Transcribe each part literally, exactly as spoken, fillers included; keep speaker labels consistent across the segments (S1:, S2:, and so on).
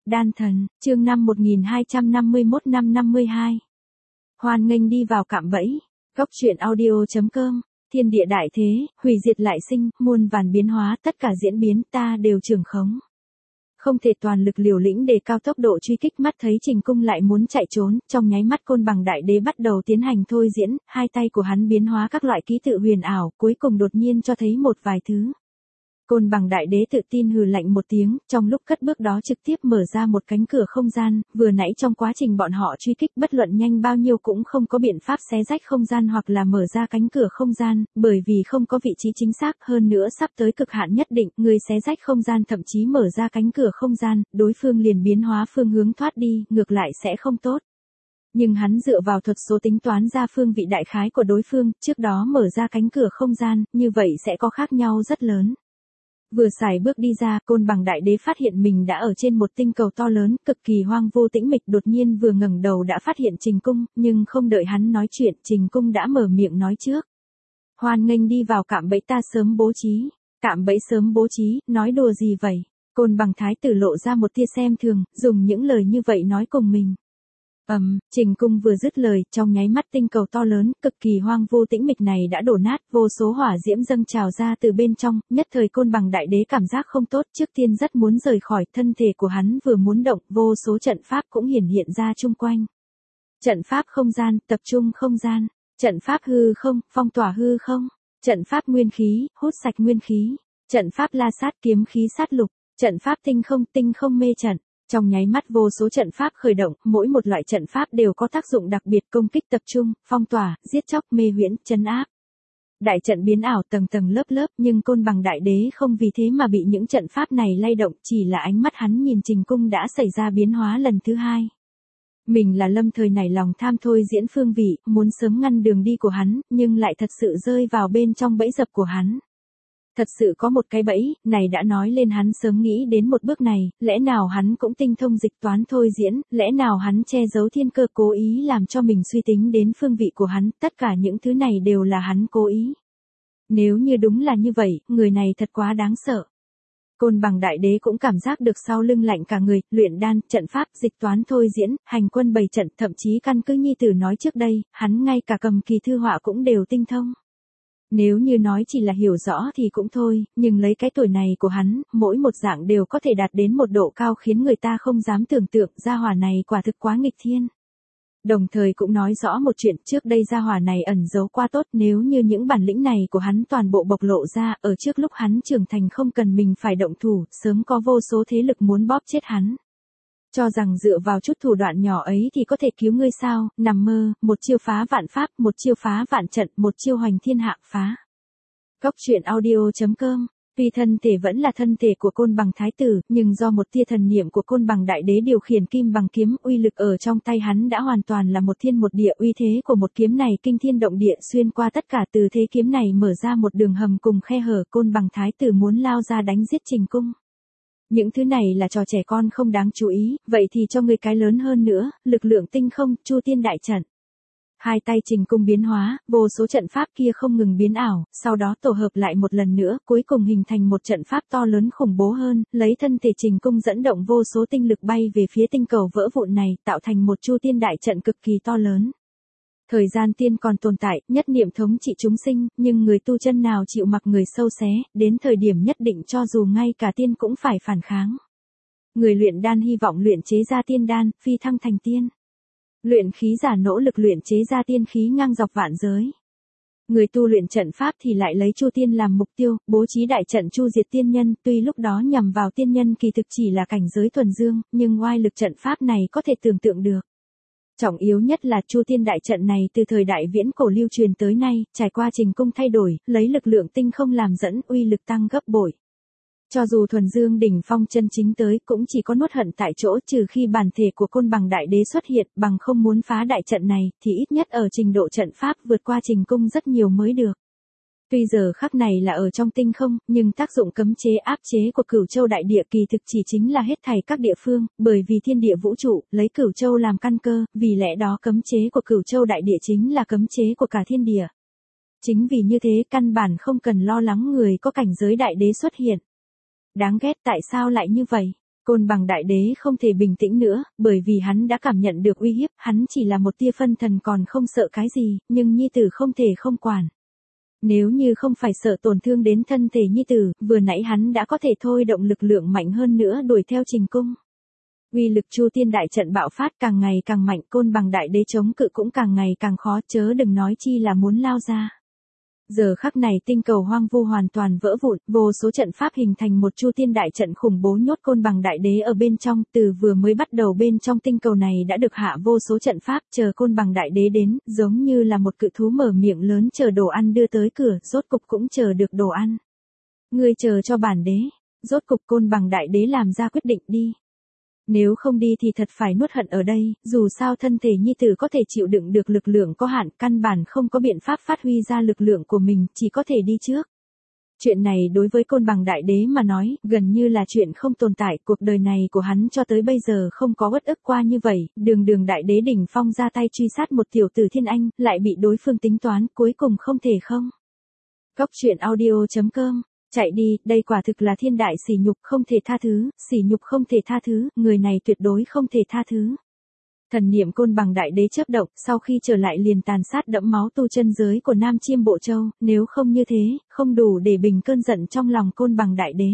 S1: Đan thần, chương năm một nghìn hai trăm năm mươi mốt năm năm mươi hai. Hoan nghênh đi vào cạm bẫy. Góc truyện audio chấm com. Thiên địa đại thế, hủy diệt lại sinh, muôn vàn biến hóa, tất cả diễn biến ta đều trường khống. Không thể toàn lực liều lĩnh để cao tốc độ truy kích, mắt thấy Trình Cung lại muốn chạy trốn, trong nháy mắt Côn Bằng Đại Đế bắt đầu tiến hành thôi diễn, hai tay của hắn biến hóa các loại ký tự huyền ảo, cuối cùng đột nhiên cho thấy một vài thứ. Côn Bằng Đại Đế tự tin hừ lạnh một tiếng, trong lúc cất bước đó trực tiếp mở ra một cánh cửa không gian, vừa nãy trong quá trình bọn họ truy kích bất luận nhanh bao nhiêu cũng không có biện pháp xé rách không gian hoặc là mở ra cánh cửa không gian, bởi vì không có vị trí chính xác, hơn nữa sắp tới cực hạn nhất định, người xé rách không gian thậm chí mở ra cánh cửa không gian, đối phương liền biến hóa phương hướng thoát đi, ngược lại sẽ không tốt. Nhưng hắn dựa vào thuật số tính toán ra phương vị đại khái của đối phương, trước đó mở ra cánh cửa không gian, như vậy sẽ có khác nhau rất lớn. Vừa xài bước đi ra, Côn Bằng Đại Đế phát hiện mình đã ở trên một tinh cầu to lớn, cực kỳ hoang vô tĩnh mịch, đột nhiên vừa ngẩng đầu đã phát hiện Trình Cung, nhưng không đợi hắn nói chuyện, Trình Cung đã mở miệng nói trước. Hoan nghênh đi vào cạm bẫy ta sớm bố trí. Cạm bẫy sớm bố trí, nói đùa gì vậy? Côn Bằng Thái tử lộ ra một tia xem thường, dùng những lời như vậy nói cùng mình. Ầm, um, Trình Cung vừa dứt lời, trong nháy mắt tinh cầu to lớn, cực kỳ hoang vô tĩnh mịch này đã đổ nát, vô số hỏa diễm dâng trào ra từ bên trong, nhất thời Côn Bằng Đại Đế cảm giác không tốt, trước tiên rất muốn rời khỏi, thân thể của hắn vừa muốn động, vô số trận pháp cũng hiển hiện ra chung quanh. Trận pháp không gian, tập trung không gian, trận pháp hư không, phong tỏa hư không, trận pháp nguyên khí, hút sạch nguyên khí, trận pháp la sát kiếm khí sát lục, trận pháp tinh không, tinh không mê trận. Trong nháy mắt vô số trận pháp khởi động, mỗi một loại trận pháp đều có tác dụng đặc biệt, công kích tập trung, phong tỏa, giết chóc, mê huyễn, trấn áp. Đại trận biến ảo tầng tầng lớp lớp, nhưng Côn Bằng Đại Đế không vì thế mà bị những trận pháp này lay động, chỉ là ánh mắt hắn nhìn Trình Cung đã xảy ra biến hóa lần thứ hai. Mình là lâm thời nảy lòng tham thôi diễn phương vị, muốn sớm ngăn đường đi của hắn, nhưng lại thật sự rơi vào bên trong bẫy dập của hắn. Thật sự có một cái bẫy, này đã nói lên hắn sớm nghĩ đến một bước này, lẽ nào hắn cũng tinh thông dịch toán thôi diễn, lẽ nào hắn che giấu thiên cơ cố ý làm cho mình suy tính đến phương vị của hắn, tất cả những thứ này đều là hắn cố ý. Nếu như đúng là như vậy, người này thật quá đáng sợ. Côn Bằng Đại Đế cũng cảm giác được sau lưng lạnh cả người, luyện đan, trận pháp, dịch toán thôi diễn, hành quân bày trận, thậm chí căn cứ nhi tử nói trước đây, hắn ngay cả cầm kỳ thư họa cũng đều tinh thông. Nếu như nói chỉ là hiểu rõ thì cũng thôi, nhưng lấy cái tuổi này của hắn, mỗi một dạng đều có thể đạt đến một độ cao khiến người ta không dám tưởng tượng, gia hỏa này quả thực quá nghịch thiên. Đồng thời cũng nói rõ một chuyện, trước đây gia hỏa này ẩn giấu quá tốt, nếu như những bản lĩnh này của hắn toàn bộ bộc lộ ra, ở trước lúc hắn trưởng thành không cần mình phải động thủ, sớm có vô số thế lực muốn bóp chết hắn. Cho rằng dựa vào chút thủ đoạn nhỏ ấy thì có thể cứu ngươi sao, nằm mơ, một chiêu phá vạn pháp, một chiêu phá vạn trận, một chiêu hoành thiên hạ phá. Góc truyện audio chấm com. Tuy thân thể vẫn là thân thể của Côn Bằng Thái tử, nhưng do một tia thần niệm của Côn Bằng Đại Đế điều khiển kim bằng kiếm, uy lực ở trong tay hắn đã hoàn toàn là một thiên một địa, uy thế của một kiếm này kinh thiên động địa, xuyên qua tất cả, từ thế kiếm này mở ra một đường hầm cùng khe hở, Côn Bằng Thái tử muốn lao ra đánh giết Trình Cung. Những thứ này là trò trẻ con không đáng chú ý, vậy thì cho người cái lớn hơn nữa, lực lượng tinh không, Chu Tiên đại trận. Hai tay Trình Cung biến hóa, vô số trận pháp kia không ngừng biến ảo, sau đó tổ hợp lại một lần nữa, cuối cùng hình thành một trận pháp to lớn khủng bố hơn, lấy thân thể Trình Cung dẫn động vô số tinh lực bay về phía tinh cầu vỡ vụn này, tạo thành một Chu Tiên đại trận cực kỳ to lớn. Thời gian tiên còn tồn tại, nhất niệm thống trị chúng sinh, nhưng người tu chân nào chịu mặc người sâu xé, đến thời điểm nhất định cho dù ngay cả tiên cũng phải phản kháng. Người luyện đan hy vọng luyện chế ra tiên đan, phi thăng thành tiên. Luyện khí giả nỗ lực luyện chế ra tiên khí ngang dọc vạn giới. Người tu luyện trận pháp thì lại lấy Chu Tiên làm mục tiêu, bố trí đại trận chu diệt tiên nhân, tuy lúc đó nhằm vào tiên nhân kỳ thực chỉ là cảnh giới thuần dương, nhưng oai lực trận pháp này có thể tưởng tượng được. Trọng yếu nhất là Chu Tiên đại trận này từ thời đại viễn cổ lưu truyền tới nay, trải qua Trình Cung thay đổi, lấy lực lượng tinh không làm dẫn, uy lực tăng gấp bội. Cho dù thuần dương đỉnh phong chân chính tới cũng chỉ có nuốt hận tại chỗ, trừ khi bản thể của Côn Bằng Đại Đế xuất hiện, bằng không muốn phá đại trận này thì ít nhất ở trình độ trận pháp vượt qua Trình Cung rất nhiều mới được. Tuy giờ khắc này là ở trong tinh không, nhưng tác dụng cấm chế áp chế của Cửu Châu đại địa kỳ thực chỉ chính là hết thảy các địa phương, bởi vì thiên địa vũ trụ lấy Cửu Châu làm căn cơ, vì lẽ đó cấm chế của Cửu Châu đại địa chính là cấm chế của cả thiên địa. Chính vì như thế căn bản không cần lo lắng người có cảnh giới đại đế xuất hiện. Đáng ghét, tại sao lại như vậy? Côn Bằng Đại Đế không thể bình tĩnh nữa, bởi vì hắn đã cảm nhận được uy hiếp, hắn chỉ là một tia phân thần còn không sợ cái gì, nhưng nhi tử không thể không quản. Nếu như không phải sợ tổn thương đến thân thể nhi tử, vừa nãy hắn đã có thể thôi động lực lượng mạnh hơn nữa đuổi theo Trình Cung. Uy lực Chu Tiên đại trận bạo phát càng ngày càng mạnh, Côn Bằng Đại Đế chống cự cũng càng ngày càng khó, chớ đừng nói chi là muốn lao ra. Giờ khắc này tinh cầu hoang vu hoàn toàn vỡ vụn, vô số trận pháp hình thành một Chu Tiên đại trận khủng bố nhốt Côn Bằng Đại Đế ở bên trong, từ vừa mới bắt đầu bên trong tinh cầu này đã được hạ vô số trận pháp, chờ Côn Bằng Đại Đế đến, giống như là một cự thú mở miệng lớn chờ đồ ăn đưa tới cửa, rốt cục cũng chờ được đồ ăn. Ngươi chờ cho bản đế, rốt cục Côn Bằng Đại Đế làm ra quyết định đi. Nếu không đi thì thật phải nuốt hận ở đây, dù sao thân thể nhi tử có thể chịu đựng được lực lượng có hạn, căn bản không có biện pháp phát huy ra lực lượng của mình, chỉ có thể đi trước. Chuyện này đối với Côn Bằng Đại Đế mà nói, gần như là chuyện không tồn tại, cuộc đời này của hắn cho tới bây giờ không có uất ức qua như vậy, đường đường Đại Đế đỉnh phong ra tay truy sát một tiểu tử thiên anh, lại bị đối phương tính toán, cuối cùng không thể không. Góc truyện audio chấm com Chạy đi, đây quả thực là thiên đại sỉ nhục không thể tha thứ, sỉ nhục không thể tha thứ, người này tuyệt đối không thể tha thứ. Thần niệm Côn Bằng Đại Đế chớp động, sau khi trở lại liền tàn sát đẫm máu tu chân giới của Nam Chiêm Bộ Châu, nếu không như thế, không đủ để bình cơn giận trong lòng Côn Bằng Đại Đế.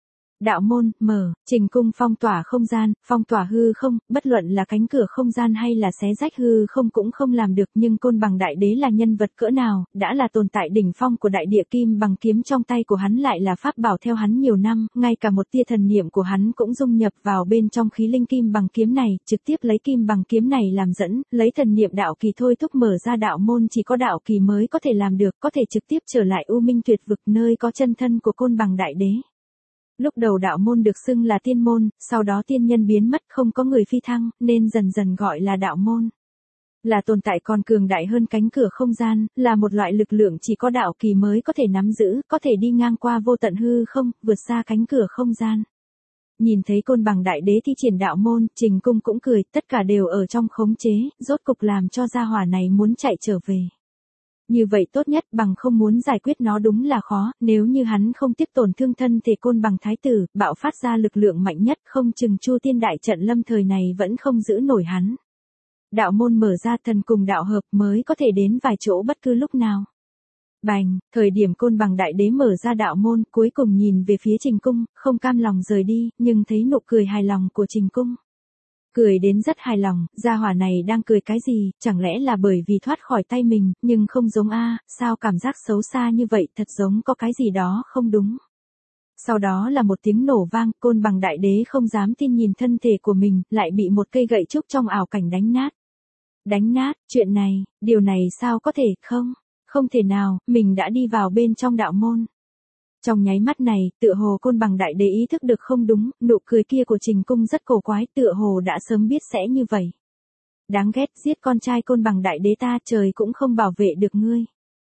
S1: Đạo môn, mở, Trình Cung phong tỏa không gian, phong tỏa hư không, bất luận là cánh cửa không gian hay là xé rách hư không cũng không làm được, nhưng Côn Bằng Đại Đế là nhân vật cỡ nào, đã là tồn tại đỉnh phong của đại địa, kim bằng kiếm trong tay của hắn lại là pháp bảo theo hắn nhiều năm, ngay cả một tia thần niệm của hắn cũng dung nhập vào bên trong khí linh kim bằng kiếm này, trực tiếp lấy kim bằng kiếm này làm dẫn, lấy thần niệm đạo kỳ thôi thúc mở ra đạo môn, chỉ có đạo kỳ mới có thể làm được, có thể trực tiếp trở lại U Minh Tuyệt Vực nơi có chân thân của Côn Bằng Đại Đế. Lúc đầu đạo môn được xưng là tiên môn, sau đó tiên nhân biến mất không có người phi thăng, nên dần dần gọi là đạo môn. Là tồn tại còn cường đại hơn cánh cửa không gian, là một loại lực lượng chỉ có đạo kỳ mới có thể nắm giữ, có thể đi ngang qua vô tận hư không, vượt xa cánh cửa không gian. Nhìn thấy Côn Bằng Đại Đế thi triển đạo môn, Trình Cung cũng cười, tất cả đều ở trong khống chế, rốt cục làm cho gia hỏa này muốn chạy trở về. Như vậy tốt nhất, bằng không muốn giải quyết nó đúng là khó, nếu như hắn không tiếp tổn thương thân thể Côn Bằng Thái Tử, bạo phát ra lực lượng mạnh nhất, không chừng Chu Tiên đại trận lâm thời này vẫn không giữ nổi hắn. Đạo môn mở ra, thần cùng đạo hợp mới có thể đến vài chỗ bất cứ lúc nào. Bành, thời điểm Côn Bằng Đại Đế mở ra đạo môn, cuối cùng nhìn về phía Trình Cung, không cam lòng rời đi, nhưng thấy nụ cười hài lòng của Trình Cung. Cười đến rất hài lòng, gia hỏa này đang cười cái gì, chẳng lẽ là bởi vì thoát khỏi tay mình, nhưng không giống a, sao cảm giác xấu xa như vậy, thật giống có cái gì đó không đúng. Sau đó là một tiếng nổ vang, Côn Bằng Đại Đế không dám tin nhìn thân thể của mình, lại bị một cây gậy trúc trong ảo cảnh đánh nát. Đánh nát, chuyện này, điều này sao có thể, không, không thể nào, mình đã đi vào bên trong đạo môn. Trong nháy mắt này, tựa hồ Côn Bằng Đại Đế ý thức được không đúng, nụ cười kia của Trình Cung rất cổ quái, tựa hồ đã sớm biết sẽ như vậy. Đáng ghét, giết con trai Côn Bằng Đại Đế ta, trời cũng không bảo vệ được ngươi.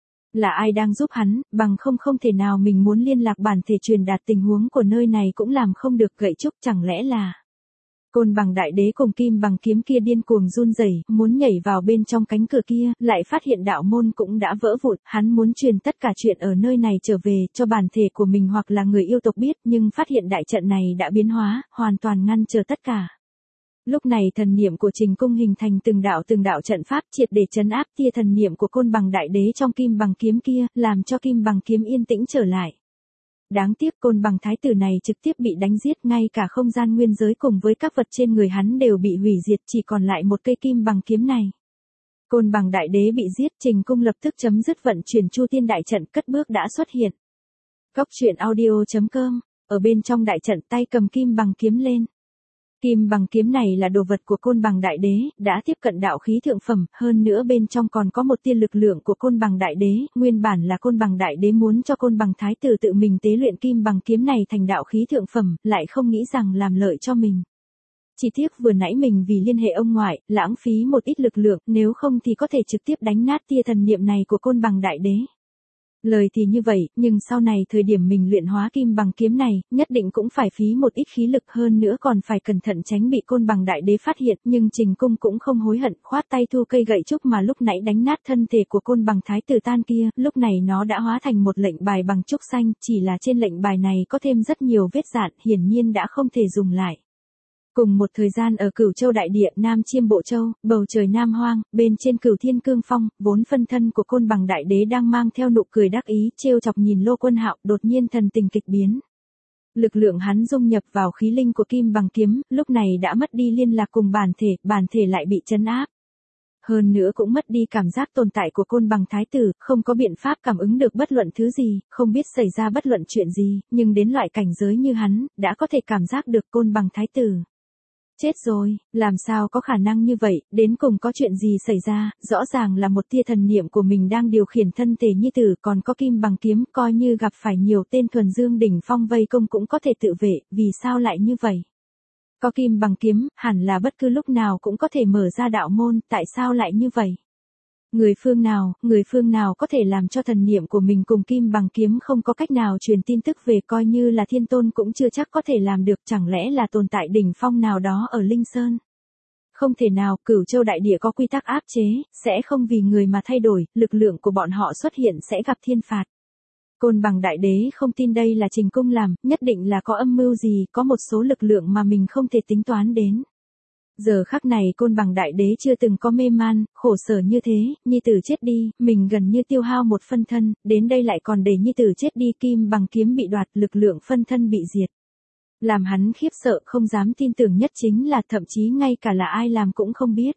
S1: Là ai đang giúp hắn, bằng không không thể nào mình muốn liên lạc bản thể truyền đạt tình huống của nơi này cũng làm không được, gậy trúc chẳng lẽ là... Côn Bằng Đại Đế cùng kim bằng kiếm kia điên cuồng run rẩy, muốn nhảy vào bên trong cánh cửa kia, lại phát hiện đạo môn cũng đã vỡ vụn, hắn muốn truyền tất cả chuyện ở nơi này trở về cho bản thể của mình hoặc là người yêu tộc biết, nhưng phát hiện đại trận này đã biến hóa, hoàn toàn ngăn trở tất cả. Lúc này thần niệm của Trình Cung hình thành từng đạo từng đạo trận pháp triệt để trấn áp tia thần niệm của Côn Bằng Đại Đế trong kim bằng kiếm kia, làm cho kim bằng kiếm yên tĩnh trở lại. Đáng tiếc Côn Bằng Thái Tử này trực tiếp bị đánh giết, ngay cả không gian nguyên giới cùng với các vật trên người hắn đều bị hủy diệt, chỉ còn lại một cây kim bằng kiếm này. Côn Bằng Đại Đế bị giết, Trình Cung lập tức chấm dứt vận chuyển Chu Tiên đại trận, cất bước đã xuất hiện. Góc truyện audio chấm com, ở bên trong đại trận tay cầm kim bằng kiếm lên. Kim bằng kiếm này là đồ vật của Côn Bằng Đại Đế, đã tiếp cận đạo khí thượng phẩm, hơn nữa bên trong còn có một tia lực lượng của Côn Bằng Đại Đế, nguyên bản là Côn Bằng Đại Đế muốn cho Côn Bằng Thái Tử tự mình tế luyện kim bằng kiếm này thành đạo khí thượng phẩm, lại không nghĩ rằng làm lợi cho mình. Chỉ tiếc vừa nãy mình vì liên hệ ông ngoại, lãng phí một ít lực lượng, nếu không thì có thể trực tiếp đánh nát tia thần niệm này của Côn Bằng Đại Đế. Lời thì như vậy, nhưng sau này thời điểm mình luyện hóa kim bằng kiếm này, nhất định cũng phải phí một ít khí lực, hơn nữa còn phải cẩn thận tránh bị Côn Bằng Đại Đế phát hiện, nhưng Trình Cung cũng không hối hận, khoát tay thu cây gậy trúc mà lúc nãy đánh nát thân thể của Côn Bằng Thái Tử tan kia, lúc này nó đã hóa thành một lệnh bài bằng trúc xanh, chỉ là trên lệnh bài này có thêm rất nhiều vết dạn, hiển nhiên đã không thể dùng lại. Cùng một thời gian ở Cửu Châu đại địa Nam Chiêm Bộ Châu, bầu trời Nam Hoang, bên trên Cửu Thiên Cương Phong, vốn phân thân của Côn Bằng Đại Đế đang mang theo nụ cười đắc ý, trêu chọc nhìn Lô Quân Hạo, đột nhiên thần tình kịch biến. Lực lượng hắn dung nhập vào khí linh của Kim Bằng kiếm, lúc này đã mất đi liên lạc cùng bản thể, bản thể lại bị trấn áp. Hơn nữa cũng mất đi cảm giác tồn tại của Côn Bằng Thái tử, không có biện pháp cảm ứng được bất luận thứ gì, không biết xảy ra bất luận chuyện gì, nhưng đến loại cảnh giới như hắn, đã có thể cảm giác được Côn Bằng Thái tử. Chết rồi, làm sao có khả năng như vậy, đến cùng có chuyện gì xảy ra, rõ ràng là một tia thần niệm của mình đang điều khiển thân thể nhi tử, còn có Kim Bằng kiếm, coi như gặp phải nhiều tên thuần dương đỉnh phong vây công cũng có thể tự vệ, vì sao lại như vậy? Có Kim Bằng kiếm, hẳn là bất cứ lúc nào cũng có thể mở ra đạo môn, tại sao lại như vậy? Người phương nào, người phương nào có thể làm cho thần niệm của mình cùng Kim Bằng kiếm không có cách nào truyền tin tức về, coi như là Thiên Tôn cũng chưa chắc có thể làm được, chẳng lẽ là tồn tại đỉnh phong nào đó ở Linh Sơn? Không thể nào, Cửu Châu đại địa có quy tắc áp chế, sẽ không vì người mà thay đổi, lực lượng của bọn họ xuất hiện sẽ gặp thiên phạt. Côn Bằng Đại Đế không tin đây là Trình Cung làm, nhất định là có âm mưu gì, có một số lực lượng mà mình không thể tính toán đến. Giờ khắc này Côn Bằng Đại Đế chưa từng có mê man, khổ sở như thế, nhi tử chết đi, mình gần như tiêu hao một phân thân, đến đây lại còn để nhi tử chết đi, Kim Bằng kiếm bị đoạt, lực lượng phân thân bị diệt. Làm hắn khiếp sợ không dám tin tưởng nhất chính là thậm chí ngay cả là ai làm cũng không biết.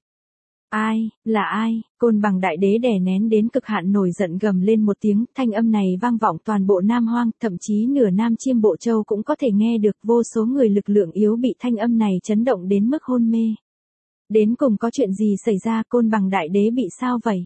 S1: Ai, là ai? Côn Bằng Đại Đế đè nén đến cực hạn nổi giận gầm lên một tiếng, thanh âm này vang vọng toàn bộ Nam Hoang, thậm chí nửa Nam Chiêm Bộ Châu cũng có thể nghe được, vô số người lực lượng yếu bị thanh âm này chấn động đến mức hôn mê. Đến cùng có chuyện gì xảy ra, Côn Bằng Đại Đế bị sao vậy?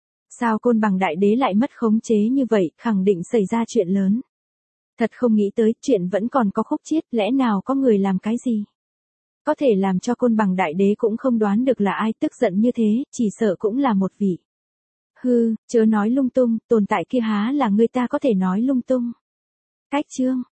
S1: Sao Côn Bằng Đại Đế lại mất khống chế như vậy, khẳng định xảy ra chuyện lớn. Thật không nghĩ tới, chuyện vẫn còn có khúc chiết, lẽ nào có người làm cái gì? Có thể làm cho Côn Bằng Đại Đế cũng không đoán được là ai, tức giận như thế, chỉ sợ cũng là một vị. Hư, chớ nói lung tung, tồn tại kia há là người ta có thể nói lung tung. Cách chương.